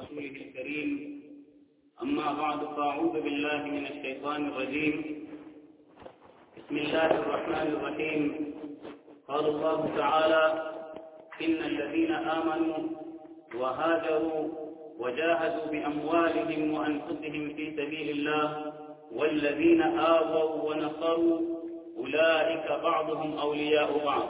ورسوله الكريم أما بعد فأعوذ بالله من الشيطان الرجيم بسم الله الرحمن الرحيم قال الله تعالى إن الذين آمنوا وهاجروا وجاهدوا بأموالهم وأنفسهم في سبيل الله والذين آووا ونصروا أولئك بعضهم أولياء بعض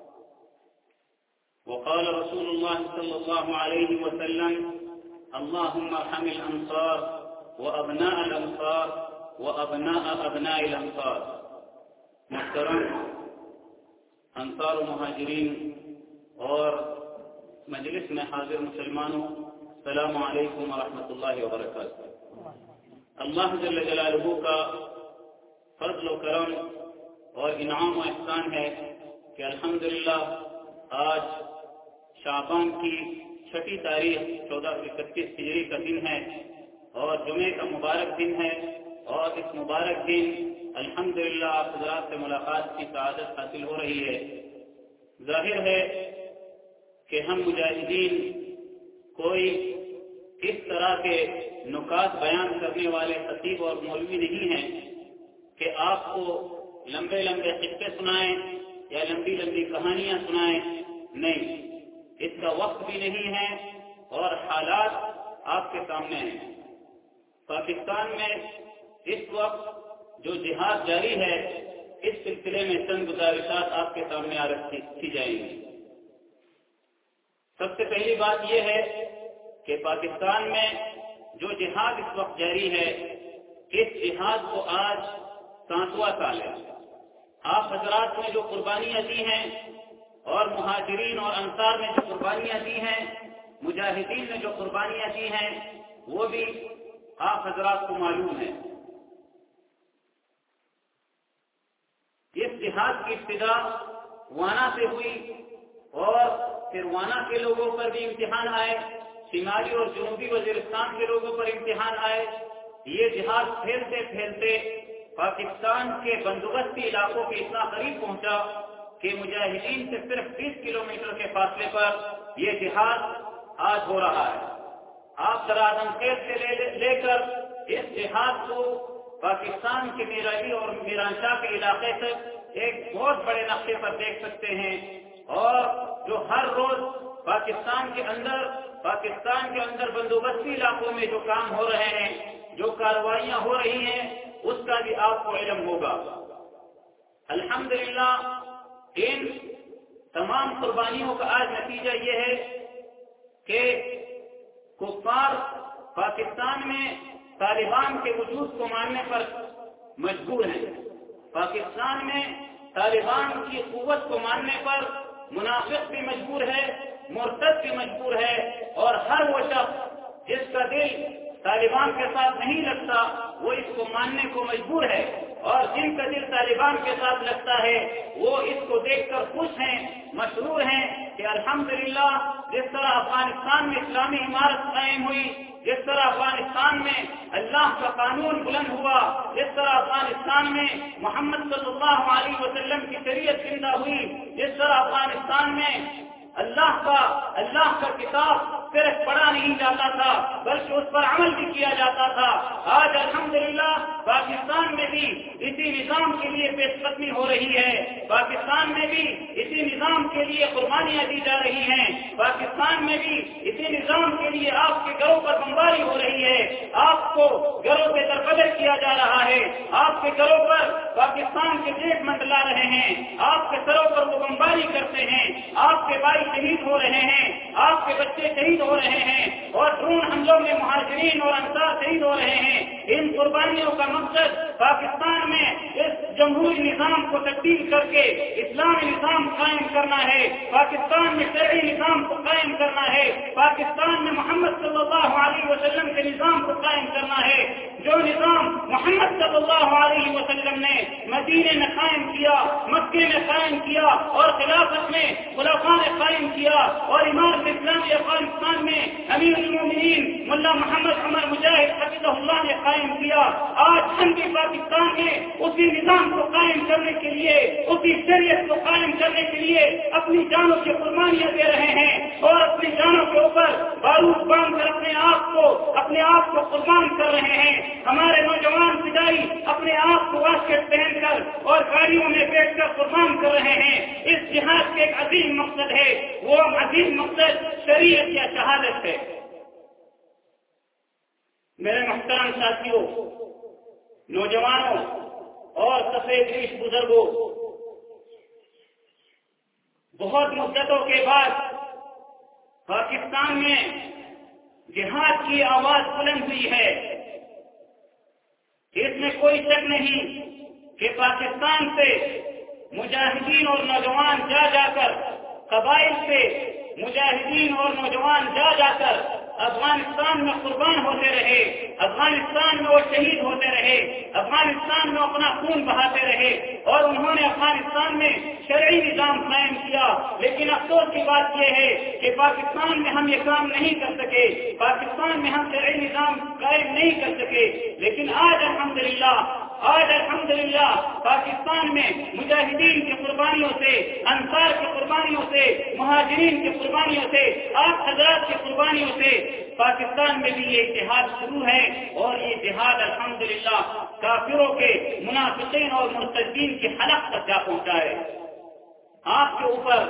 وقال رسول الله صلى الله عليه وسلم اللهم ارحم الأنصار وأبناء الأنصار وأبناء أبناء الأنصار. محترم انصار و مہاجرین اور مجلس میں حاضر مسلمانوں، السلام علیکم ورحمۃ اللہ وبرکاتہ. اللہ جل جلالہ کا فضل و کرم اور انعام و احسان ہے کہ الحمدللہ آج شعبان کی 6 تاریخ 1431 ہجری کا دن ہے اور جمعے کا مبارک دن ہے، اور اس مبارک دن الحمدللہ آپ حضرات سے ملاقات کی سعادت حاصل ہو رہی ہے. ظاہر ہے کہ ہم مجاہدین کوئی اس طرح کے نکات بیان کرنے والے خطیب اور مولوی نہیں ہیں کہ آپ کو لمبے لمبے قصے سنائیں یا لمبی لمبی کہانیاں سنائیں. نہیں، اس کا وقت بھی نہیں ہے اور حالات آپ کے سامنے ہیں. پاکستان میں اس وقت جو جہاد جاری ہے، اس سلسلے میں چند گزارشات آپ کے سامنے رکھی جائیں گی. سب سے پہلی بات یہ ہے کہ پاکستان میں جو جہاد اس وقت جاری ہے، اس جہاد کو آج 7واں سال ہے. آپ حضرات نے جو قربانیاں دی ہیں اور مہاجرین اور انصار نے جو قربانیاں دی ہیں، مجاہدین نے جو قربانیاں دی ہیں، وہ بھی آپ حضرات کو معلوم ہے. اس جہاد کی ابتدا وانا سے ہوئی اور پھر وانا کے لوگوں پر بھی امتحان آئے، شمالی اور جنوبی وزیرستان کے لوگوں پر امتحان آئے. یہ جہاد پھیلتے پھیلتے پاکستان کے بندوبستی علاقوں کے اتنا قریب پہنچا کہ مجاہدین سے صرف 20 کلومیٹر کے فاصلے پر یہ جہاد آج ہو رہا ہے. آپ سرادم خیز سے لے کر اس جہاد کو پاکستان کے میرائی اور میرانشاہ کے علاقے تک ایک بہت بڑے نقشے پر دیکھ سکتے ہیں. اور جو ہر روز پاکستان کے اندر بندوبستی علاقوں میں جو کام ہو رہے ہیں، جو کارروائیاں ہو رہی ہیں، اس کا بھی آپ کو علم ہوگا. الحمدللہ ان تمام قربانیوں کا آج نتیجہ یہ ہے کہ کفار پاکستان میں طالبان کے وجود کو ماننے پر مجبور ہیں. پاکستان میں طالبان کی قوت کو ماننے پر منافق بھی مجبور ہے، مرتد بھی مجبور ہے، اور ہر وہ شخص جس کا دل طالبان کے ساتھ نہیں لگتا وہ اس کو ماننے کو مجبور ہے، اور جن کا دل طالبان کے ساتھ لگتا ہے وہ اس کو دیکھ کر خوش ہیں، مسرور ہیں کہ الحمدللہ جس طرح افغانستان میں اسلامی عمارت قائم ہوئی، جس طرح افغانستان میں اللہ کا قانون بلند ہوا، جس طرح افغانستان میں محمد صلی اللہ علیہ وسلم کی شریعت زندہ ہوئی، جس طرح افغانستان میں اللہ کا کتاب صرف پڑھا نہیں جاتا تھا بلکہ اس پر عمل بھی کیا جاتا تھا. آج الحمدللہ پاکستان میں بھی اسی نظام کے لیے پیش قدمی ہو رہی ہے. پاکستان میں بھی اسی نظام کے لیے قربانیاں دی جا رہی ہیں. پاکستان میں بھی اسی نظام کے لیے آپ کے گھروں پر بمباری ہو رہی ہے. آپ کو گھروں سے دربدر کیا جا رہا ہے. آپ کے گھروں پر پاکستان کے جیٹ منڈلا رہے ہیں. آپ کے سروں پر وہ بمباری کرتے ہیں. آپ کے بھائی شہید ہو رہے ہیں، آپ کے بچے شہید ہو رہے ہیں، اور ڈرون حملوں میں مہاجرین اور انصار شہید ہو رہے ہیں. ان قربانیوں کا مقصد پاکستان میں اس جمہوری نظام کو تبدیل کر کے اسلامی نظام قائم کرنا ہے. پاکستان میں شرعی نظام کو قائم کرنا ہے. پاکستان میں محمد صلی اللہ علیہ وسلم کے نظام کو قائم کرنا ہے. جو نظام محمد صلی اللہ علیہ وسلم نے مدینے میں قائم کیا، مکے میں قائم کیا، اور خلافت میں خلفاء نے قائم کیا، اور امارت اسلامی افغانستان میں امیر المومنین ملا محمد عمر مجاہد حفظہ اللہ نے قائم کیا. آج ہم بھی پاکستان میں اسی نظام کو قائم کرنے کے لیے، اسی شریعت کو قائم کرنے کے لیے اپنی جانوں کی قربانیاں دے رہے ہیں، اور اپنی جانوں کے اوپر بارود باندھ کر اپنے آپ اپنے آپ کو قربان کر رہے ہیں، ہمارے نوجوان فدائی اپنے آپ کو واسکٹ پہن کر اور گاڑیوں میں بیٹھ کر قربان کر رہے ہیں۔ اس جہاد کے ایک عظیم مقصد ہے، وہ عظیم مقصد شریعت یا شہادت ہے۔ میرے محترم ساتھیوں، نوجوانوں اور سفید ریش بزرگوں، بہت مدتوں کے بعد پاکستان میں جہاد کی آواز بلند ہوئی ہے۔ اس میں کوئی شک نہیں کہ پاکستان سے مجاہدین اور نوجوان جا جا کر، قبائل سے مجاہدین اور نوجوان جا جا کر افغانستان میں قربان ہوتے رہے، افغانستان میں وہ شہید ہوتے رہے، افغانستان میں اپنا خون بہاتے رہے، اور انہوں نے افغانستان میں شرعی نظام قائم کیا۔ لیکن افسوس کی بات یہ ہے کہ پاکستان میں ہم یہ کام نہیں کر سکے، پاکستان میں ہم شرعی نظام قائم نہیں کر سکے۔ لیکن آج الحمدللہ پاکستان میں مجاہدین کی قربانیوں سے، انصار کی قربانیوں سے، مہاجرین کی قربانیوں سے، آپ حضرات کی قربانیوں سے پاکستان میں بھی یہ جہاد شروع ہے، اور یہ جہاد الحمدللہ کافروں کے، منافقین اور مرتدین کی حلق تک جا پہنچا ہے۔ آپ کے اوپر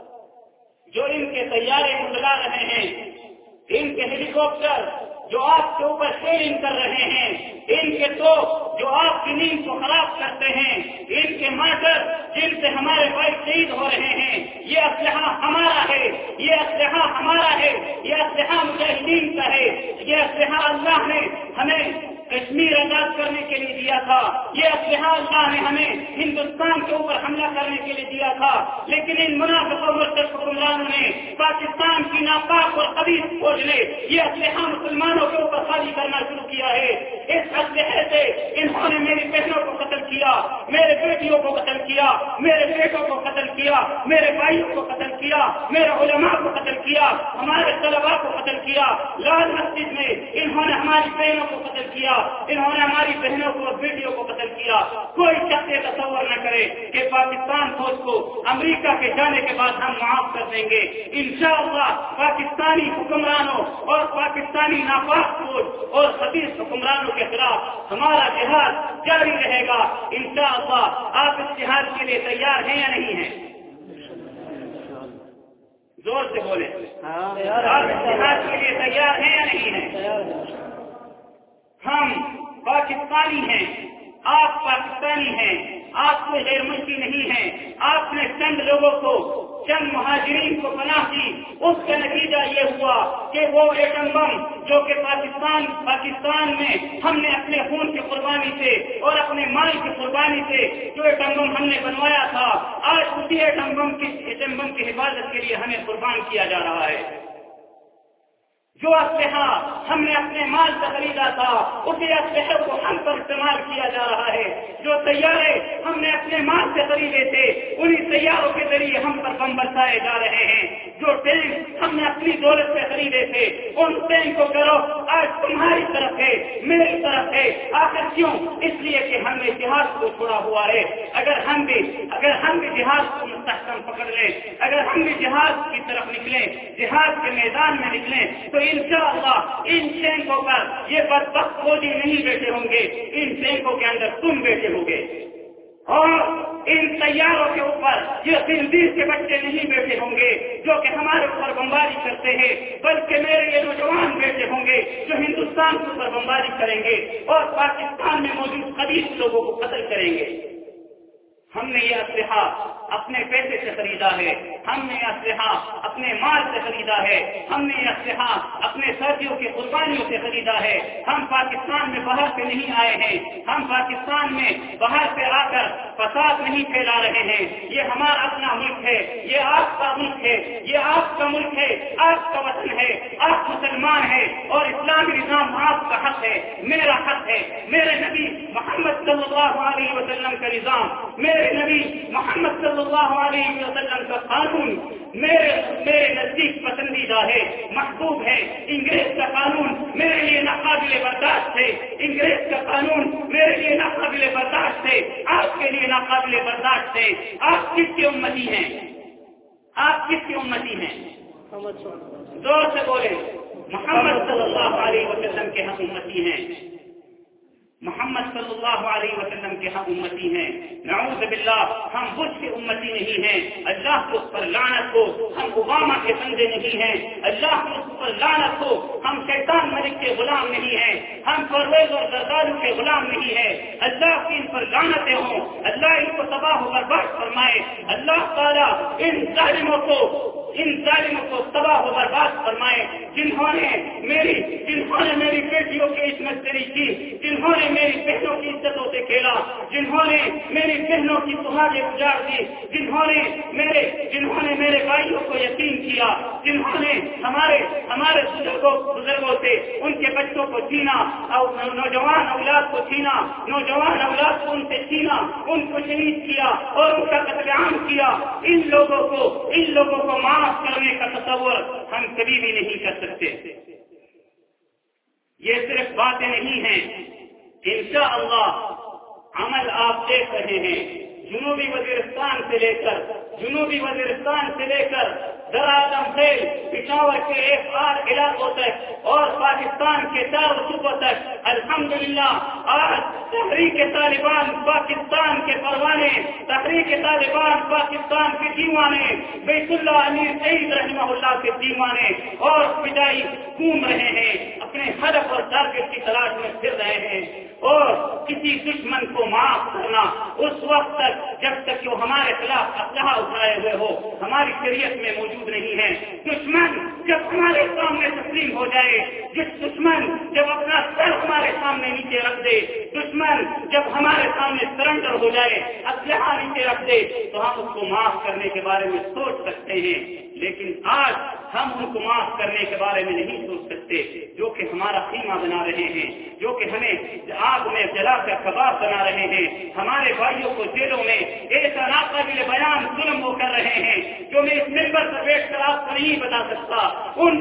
جو ان کے طیارے منڈلا رہے ہیں، ان کے ہیلی کاپٹر جو آپ کے اوپر سیلنگ کر رہے ہیں، ان کے توپ جو آپ کی نیند کو خراب کرتے ہیں، ان کے مارٹر جن سے ہمارے بھائی شہید ہو رہے ہیں، یہ اسلحہ ہمارا ہے، یہ اسلحہ ہمارا ہے، یہ اسلحہ مجاہدین کا ہے، یہ اسلحہ اللہ نے ہمیں کشمیر آزاد کرنے کے لیے دیا تھا، یہ اسلحہ اللہ نے ہمیں ہندوستان کے اوپر حملہ کرنے کے لیے دیا تھا۔ لیکن ان منافق اور مرتد حکمرانوں نے پاکستان کی ناپاک اور خبیث فوج نے یہ اسلحہ مسلمانوں کے اوپر خالی کرنا شروع کیا ہے۔ اس اسلحے سے انہوں نے میری بہنوں کو قتل کیا، میرے بیٹیوں کو قتل کیا، میرے بیٹوں کو قتل کیا، میرے بھائیوں کو قتل کیا، میرے علماء کو قتل کیا، ہمارے طلباء کو قتل کیا، لال مسجد میں انہوں نے ہماری بہنوں کو قتل کیا، انہوں نے ہماری بہنوں کو اور بیٹیوں کو قتل کیا۔ کوئی شخص تصور نہ کرے کہ پاکستان فوج کو امریکہ کے جانے کے بعد ہم معاف کر دیں گے۔ انشاءاللہ پاکستانی حکمرانوں اور پاکستانی ناپاک فوج اور خبیث حکمرانوں کے خلاف ہمارا جہاد جاری رہے گا۔ انشاءاللہ آپ اس جہاد کے لیے تیار ہیں یا نہیں ہیں؟ زور سے بولیں، آپ اس جہاد کے لیے تیار ہیں یا نہیں ہیں؟ ہم پاکستانی ہیں، آپ پاکستانی ہیں، آپ کوئی غیر ملکی نہیں ہیں۔ آپ نے چند لوگوں کو، چند مہاجرین کو پناہ دی، اس کا نتیجہ یہ ہوا کہ وہ ایٹم بم جو کہ پاکستان میں ہم نے اپنے خون کی قربانی سے اور اپنے مال کی قربانی سے جو ایٹم بم ہم نے بنوایا تھا، آج اسی ایٹم بم کی حفاظت کے لیے ہمیں قربان کیا جا رہا ہے۔ جو اسلحہ ہم نے اپنے مال سے خریدا تھا، اسی اسلحے کو ہم پر استعمال کیا جا رہا ہے۔ جو طیارے ہم نے اپنے مال سے خریدے تھے، انہی طیاروں کے ذریعے ہم پر بم برسائے جا رہے ہیں۔ جو ٹینک ہم نے اپنی دولت سے خریدے تھے، ان ٹینک کو کرو آج تمہاری طرف ہے، میری طرف ہے۔ آخر کیوں؟ اس لیے کہ ہم نے جہاد کو چھوڑا ہوا ہے۔ اگر ہم بھی جہاد کو مستحکم پکڑ لیں، اگر ہم بھی جہاد کی طرف نکلیں، جہاد کے میدان میں نکلیں، تو انشاءاللہ ان ٹینکوں پر یہ بدبخت فوجی نہیں بیٹھے ہوں گے، ان ٹینکوں کے اندر تم بیٹھے ہوں گے، اور ان طیاروں کے اوپر یہ خنزیر کے بچے نہیں بیٹھے ہوں گے جو کہ ہمارے اوپر بمباری کرتے ہیں، بلکہ میرے یہ نوجوان بیٹھے ہوں گے جو ہندوستان کے اوپر بمباری کریں گے اور پاکستان میں موجود خبیث لوگوں کو قتل کریں گے۔ ہم نے یہ اسلحہ اپنے پیسے سے خریدا ہے، ہم نے یہ اسلحہ اپنے مال سے خریدا ہے، ہم نے یہ اسلحہ اپنے ساتھیوں کی قربانیوں سے خریدا ہے۔ ہم پاکستان میں باہر سے نہیں آئے ہیں، ہم پاکستان میں باہر سے آ کر فساد نہیں پھیلا رہے ہیں۔ یہ ہمارا اپنا ملک ہے، یہ آپ کا ملک ہے، یہ آپ کا ملک ہے، آپ کا وطن ہے، آپ مسلمان ہیں اور اسلامی نظام آپ کا حق ہے، میرا حق ہے۔ میرے نبی محمد صلی اللہ علیہ وسلم کا نظام، میرے نبی محمد صلی اللہ علیہ وسلم کا قانون میرے نزدیک پسندیدہ ہے، محبوب ہے۔ انگریز کا قانون میرے لیے ناقابل برداشت ہے، انگریز کا قانون میرے لیے ناقابل برداشت ہے، آپ کے لیے ناقابل برداشت ہے۔ آپ کس کے امتی ہیں؟ آپ کس کے امتی ہیں؟ زور سے بولے، محمد صلی اللہ علیہ وسلم کے ہم امتی ہیں، محمد صلی اللہ علیہ وسلم کے ہم امتی ہیں، نعوذ باللہ ہم بش کے امتی نہیں ہیں، اللہ کو اس پر لعنت ہو، ہم اوباما کے بندے نہیں ہیں، اللہ کو اس پر لعنت ہو، ہم شیطان ملک کے غلام نہیں ہیں، ہم پرویز اور زردالو کے غلام نہیں ہیں، اللہ کی ان پر لعنتیں ہوں، اللہ ان کو تباہ و برباد فرمائے، اللہ تعالیٰ ان ظالموں کو تباہ و برباد فرمائے، جنہوں نے میری بیٹیوں کی عصمت دری کی، جنہوں نے میری بہنوں کی عزتوں سے کھیلا، جنہوں نے میری بہنوں کی سہاگیں اجاڑ دی، جنہوں نے میرے بھائیوں کو یتیم کیا، جنہوں نے ہمارے بزرگوں سے ان کے بچوں کو چھینا اور نوجوان اولاد کو چھینا، نوجوان اولاد کو ان سے چھینا، ان کو شہید کیا اور ان کا قتل عام کیا، ان لوگوں کو معاف کرنے کا تصور ہم کبھی بھی نہیں کر سکتے۔ یہ صرف باتیں نہیں ہیں، انشاءاللہ عمل آپ دیکھ رہے ہیں، جنوبی وزیرستان سے لے کر درآدم خیل، پشاور کے ایک آر علاقوں تک اور پاکستان کے چاروں صوبوں تک الحمدللہ آج تحریک طالبان پاکستان کے پروانے، تحریک طالبان پاکستان کے دیوانے، بیت اللہ امیر شہید رحمہ اللہ کے دیوانے اور فدائی گھوم رہے ہیں، اپنے ہدف اور ٹارگیٹ کی تلاش میں پھر رہے ہیں، اور کسی دشمن کو معاف کرنا اس وقت تک جب تک کہ وہ ہمارے خلاف اسلحہ اٹھائے ہوئے ہو ہماری شریعت میں موجود نہیں ہے۔ دشمن جب ہمارے سامنے تسلیم ہو جائے، دشمن جب اپنا سر ہمارے سامنے نیچے رکھ دے، دشمن جب ہمارے سامنے سرنڈر ہو جائے، اسلحہ نیچے رکھ دے، تو ہم اس کو معاف کرنے کے بارے میں سوچ سکتے ہیں، لیکن آج ہم ان کو معاف کرنے کے بارے میں نہیں سوچ سکتے، جو کہ ہمارا خیمہ بنا رہے ہیں، جو کہ ہمیں آگ میں جلا کر کباب بنا رہے ہیں، ہمارے بھائیوں کو جیلوں میں ایسا ناقابل بیان ظلم وہ کر رہے ہیں جو میں اس ممبر پر بیٹھ کر آپ کو نہیں بتا سکتا۔ ان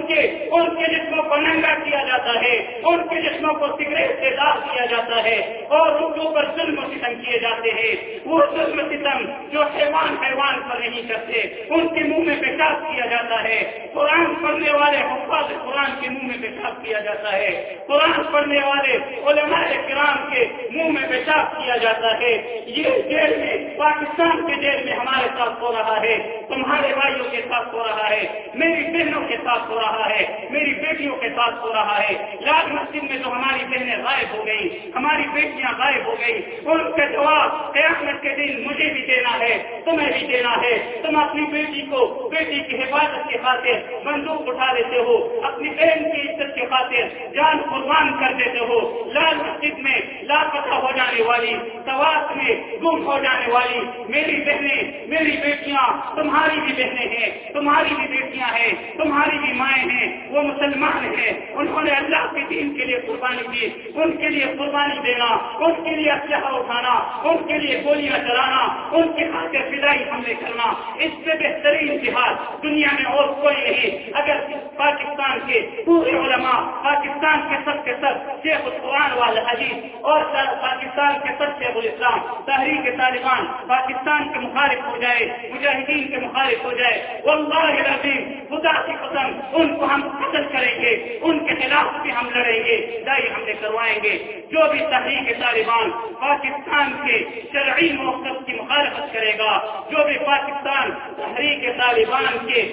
کے جسموں کو ننگا کیا جاتا ہے، ان کے جسموں کو سگریٹ سے داغ کیا جاتا ہے اور ان کے اوپر ظلم و ستم کیے جاتے ہیں، وہ ظلم و ستم جو حیوان پر نہیں کرتے، ان کے منہ میں پیشاب کیا جاتا ہے، قرآن پڑھنے والے حفاظ قرآن کے منہ میں پیشاب کیا جاتا ہے، قرآن پڑھنے والے علماء کرام کے منہ میں پیشاب کیا جاتا ہے۔ یہ جیل میں، پاکستان کے جیل میں ہمارے ساتھ ہو رہا ہے، تمہارے بھائیوں کے ساتھ ہو رہا ہے، میری بہنوں کے ساتھ ہو رہا ہے، میری بیٹیوں کے ساتھ ہو رہا ہے۔ لال مسجد میں تو ہماری بہنیں غائب ہو گئی، ہماری بیٹیاں غائب ہو گئی، ان کا جواب قیامت کے دن مجھے بھی دینا ہے، تمہیں بھی دینا ہے۔ تم اپنی بیٹی کی حفاظت کی خاطر بندوق اٹھا لیتے ہو، اپنی بہن کی عزت کی خاطر جان قربان کر دیتے ہو، لال مسجد میں لاپتہ ہو جانے والی، طواف میں گم ہو جانے والی میری بہنیں، میری بیٹیاں، تمہاری بھی بہنیں ہیں، تمہاری بھی بیٹیاں ہیں، تمہاری بھی مائیں ہیں، وہ مسلمان ہیں، انہوں نے اللہ کے دین کے لیے قربانی دی، ان کے لیے قربانی دینا، ان کے لیے اسلحہ اٹھانا، ان کے لیے گولیاں چلانا، ان کی خاطر فدائی حملے کرنا، اس سے بہترین جہاد دنیا میں اور کوئی نہیں۔ اگر پاکستان کے پورے علماء، پاکستان کے سب شیخ القرآن والحدیث اور پاکستان کے سب شیخ الاسلام تحریک طالبان پاکستان کے مخالف ہو جائے، مجاہدین کے مخالف ہو جائے، واللہ العظیم خدا کی قسم ان کو ہم قتل کریں گے، ان کے خلاف بھی ہم لڑیں گے، دائی حملے کروائیں گے۔ جو بھی تحریک طالبان پاکستان کے شرعی موقف کی مخالفت کرے گا، جو بھی پاکستان تحریک طالبان کے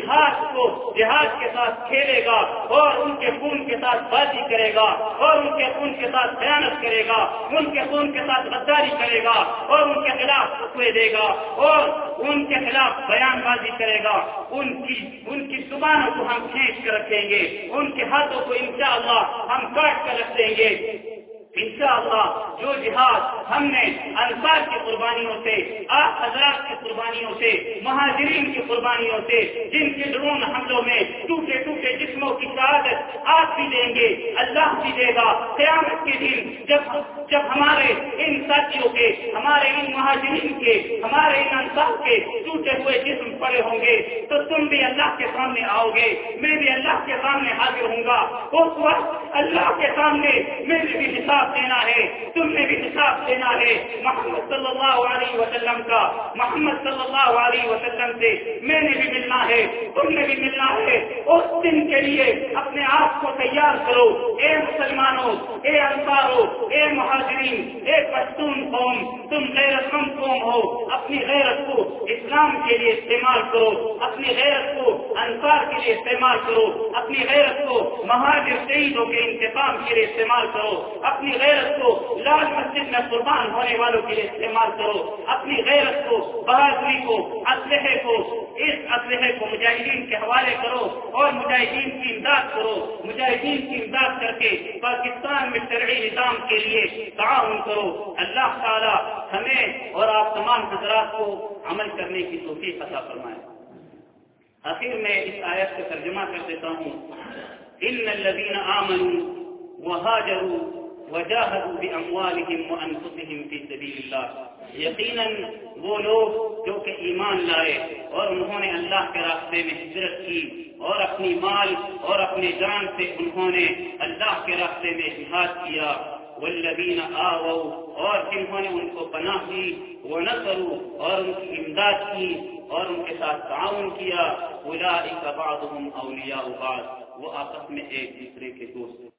جہاد کے ساتھ کھیلے گا اور ان کے خون کے ساتھ بازی کرے گا اور ان کے خون کے ساتھ خیانت کرے گا، ان کے خون کے ساتھ غداری کرے گا اور ان کے خلاف فتوے دے گا اور ان کے خلاف بیان بازی کرے گا، ان کی زبانوں کو ہم کھینچ کر رکھیں گے، ان کے ہاتھوں کو انشاءاللہ ہم کاٹ کر رکھ دیں گے۔ انشاءاللہ جو جہاد ہم نے انصار کی قربانیوں سے، آپ حضرات کی قربانیوں سے، مہاجرین کی قربانیوں سے، جن کے ڈرون حملوں میں ٹوٹے ٹوٹے جسموں کی شہادت آپ بھی دیں گے، اللہ بھی دے گا۔ قیامت کے دن جب ہمارے ان ساتھیوں کے، ہمارے ان مہاجرین کے، ہمارے ان انصار کے ٹوٹے ہوئے جسم پڑے ہوں گے تو تم بھی اللہ کے سامنے آؤ گے، میں بھی اللہ کے سامنے حاضر ہوں گا۔ اس وقت اللہ کے سامنے میرے بھی حساب دینا ہے، تم نے بھی حساب دینا ہے۔ محمد صلی اللہ علیہ وسلم کا، محمد صلی اللہ علیہ وسلم سے میں نے بھی ملنا ہے، تم نے بھی ملنا ہے۔ اس دن کے لیے اپنے آپ کو تیار کرو۔ اے مسلمانوں، اے انصاروں، اے مہاجرین، اے پشتون قوم، تم غیرت مند قوم ہو، اپنی غیرت کو اسلام کے لیے استعمال کرو، اپنی غیرت کو انصار کے لیے استعمال کرو، اپنی غیرت کو مہاجر شہیدوں کے انتقام کے لیے استعمال کرو، اپنی غیرت کو لال مسجد میں قربان ہونے والوں کے لیے استعمال کرو، اپنی غیرت کو، بہادری کو، اسلحے کو، اس اسلحے کو مجاہدین کے حوالے کرو اور مجاہدین کی امداد کرو، مجاہدین کی امداد کر کے پاکستان میں شرعی نظام کے لیے تعاون کرو۔ اللہ تعالی ہمیں اور آپ تمام حضرات کو عمل کرنے کی توفیق عطا فرمائے۔ آخر میں اس آیت کا ترجمہ کر دیتا ہوں۔ ان الذين آمنوا وهاجروا وجاهدوا باموالهم وانفسهم في سبيل الله، یقیناً وہ لوگ جو کہ ایمان لائے اور انہوں نے اللہ کے راستے میں ہجرت کی اور اپنی مال اور اپنی جان سے انہوں نے اللہ کے راستے میں جہاد کیا، والذین آووا، اور جنہوں نے ان کو پناہ دی، ونصروا، اور ان کی امداد کی اور ان کے ساتھ تعاون کیا، اولئک بعضهم اولیاء بعض، وہ آپس میں ایک دوسرے کے دوست